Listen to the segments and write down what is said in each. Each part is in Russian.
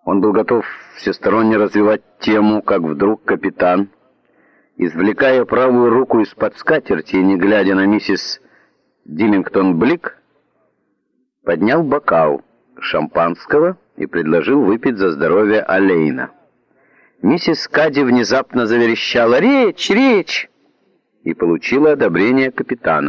Он был готов всесторонне развивать тему, как вдруг капитан, извлекая правую руку из-под скатерти и не глядя на миссис Диллингтон-Блик, поднял бокал шампанского и предложил выпить за здоровье Олейна. Миссис Кадди внезапно заверещала: «Речь, речь!» и получила одобрение капитана.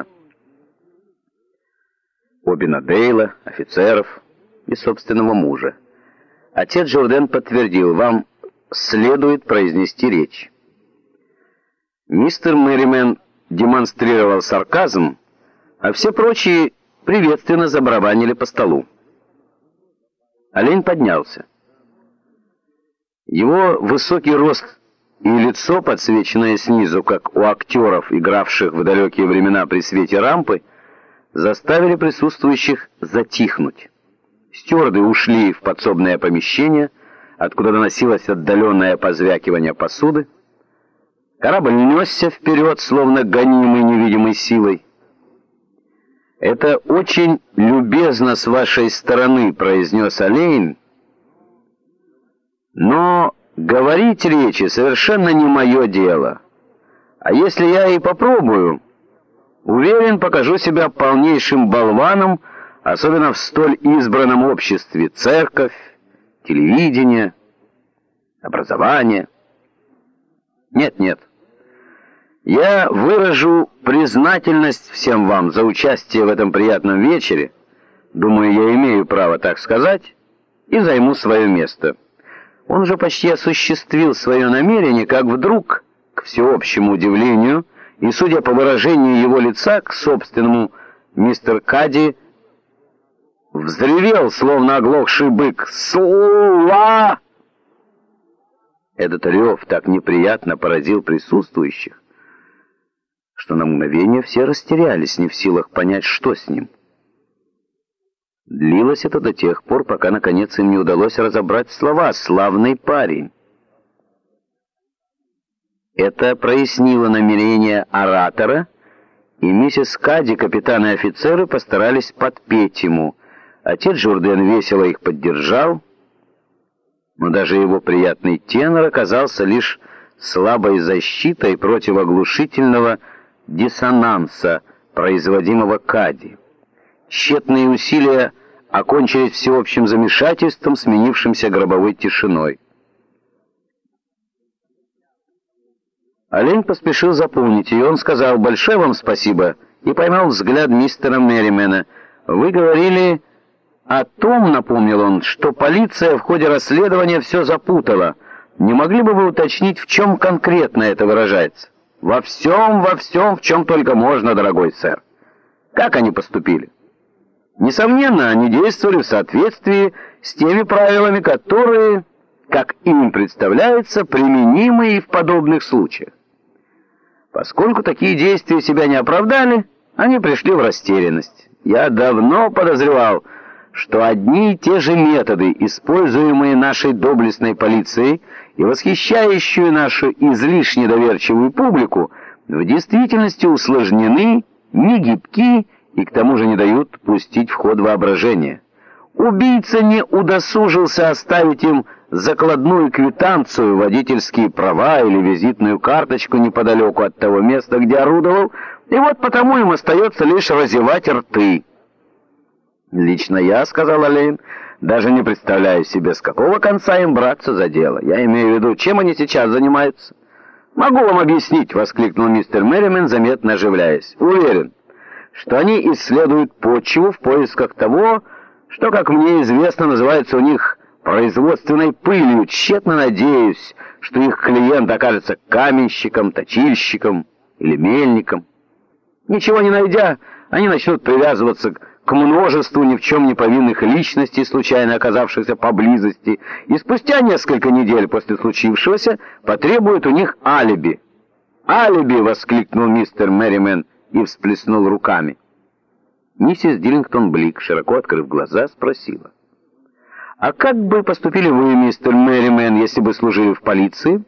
Обина Дейла, офицеров и собственного мужа. Отец Журден подтвердил: «Вам следует произнести речь». Мистер Мерримен демонстрировал сарказм, а все прочие приветственно забарабанили по столу. Олень поднялся. Его высокий рост и лицо, подсвеченное снизу, как у актеров, игравших в далекие времена при свете рампы, заставили присутствующих затихнуть. Стюарды ушли в подсобное помещение, откуда доносилось отдаленное позвякивание посуды. Корабль несся вперед, словно гонимый невидимой силой. «Это очень любезно с вашей стороны», — произнес Олейн, «но говорить речи совершенно не мое дело. А если я и попробую, уверен, покажу себя полнейшим болваном, особенно в столь избранном обществе: церковь, телевидение, образование. Нет. Я выражу признательность всем вам за участие в этом приятном вечере, думаю, я имею право так сказать, и займу свое место». Он уже почти осуществил свое намерение, как вдруг, к всеобщему удивлению, и, судя по выражению его лица, к собственному, мистер Кадди взревел, словно оглохший бык: «Сула!» Этот рев так неприятно поразил присутствующих, что на мгновение все растерялись, не в силах понять, что с ним. Длилось это до тех пор, пока, наконец, им не удалось разобрать слова «славный парень». Это прояснило намерение оратора, и миссис Кадди, капитан и офицеры постарались подпеть ему. Отец Журден весело их поддержал, но даже его приятный тенор оказался лишь слабой защитой против оглушительного диссонанса, производимого Кадди. Тщетные усилия окончились всеобщим замешательством, сменившимся гробовой тишиной. Олень поспешил заполнить ее. Он сказал: «Большое вам спасибо», и поймал взгляд мистера Мерримена. «Вы говорили о том, — напомнил он, — что полиция в ходе расследования все запутала. Не могли бы вы уточнить, в чем конкретно это выражается?» Во всем, в чем только можно, дорогой сэр. Как они поступили? Несомненно, они действовали в соответствии с теми правилами, которые, как им представляется, применимы и в подобных случаях. Поскольку такие действия себя не оправдали, они пришли в растерянность. Я давно подозревал, что одни и те же методы, используемые нашей доблестной полицией и восхищающую нашу излишне доверчивую публику, в действительности усложнены, негибки и к тому же не дают пустить в ход воображение. Убийца не удосужился оставить им закладную квитанцию, водительские права или визитную карточку неподалеку от того места, где орудовал, и вот потому им остается лишь разевать рты. «Лично я, — сказал Олейн, — даже не представляю себе, с какого конца им браться за дело. Я имею в виду, чем они сейчас занимаются». «Могу вам объяснить, — воскликнул мистер Мерримен, заметно оживляясь. — Уверен, что они исследуют почву в поисках того, что, как мне известно, называется у них производственной пылью. Тщетно надеюсь, что их клиент окажется каменщиком, точильщиком или мельником. Ничего не найдя, они начнут привязываться к множеству ни в чем не повинных личностей, случайно оказавшихся поблизости, и спустя несколько недель после случившегося потребуют у них алиби. «Алиби!» — воскликнул мистер Мерримен и всплеснул руками. Миссис Диллингтон-Блик, широко открыв глаза, спросила: «А как бы поступили вы, мистер Мерримен, если бы служили в полиции?»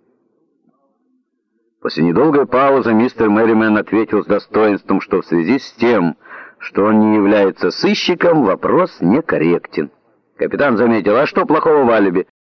После недолгой паузы мистер Мерримен ответил с достоинством, что в связи с тем, что он не является сыщиком, вопрос некорректен. Капитан заметил: «А что плохого в алиби?»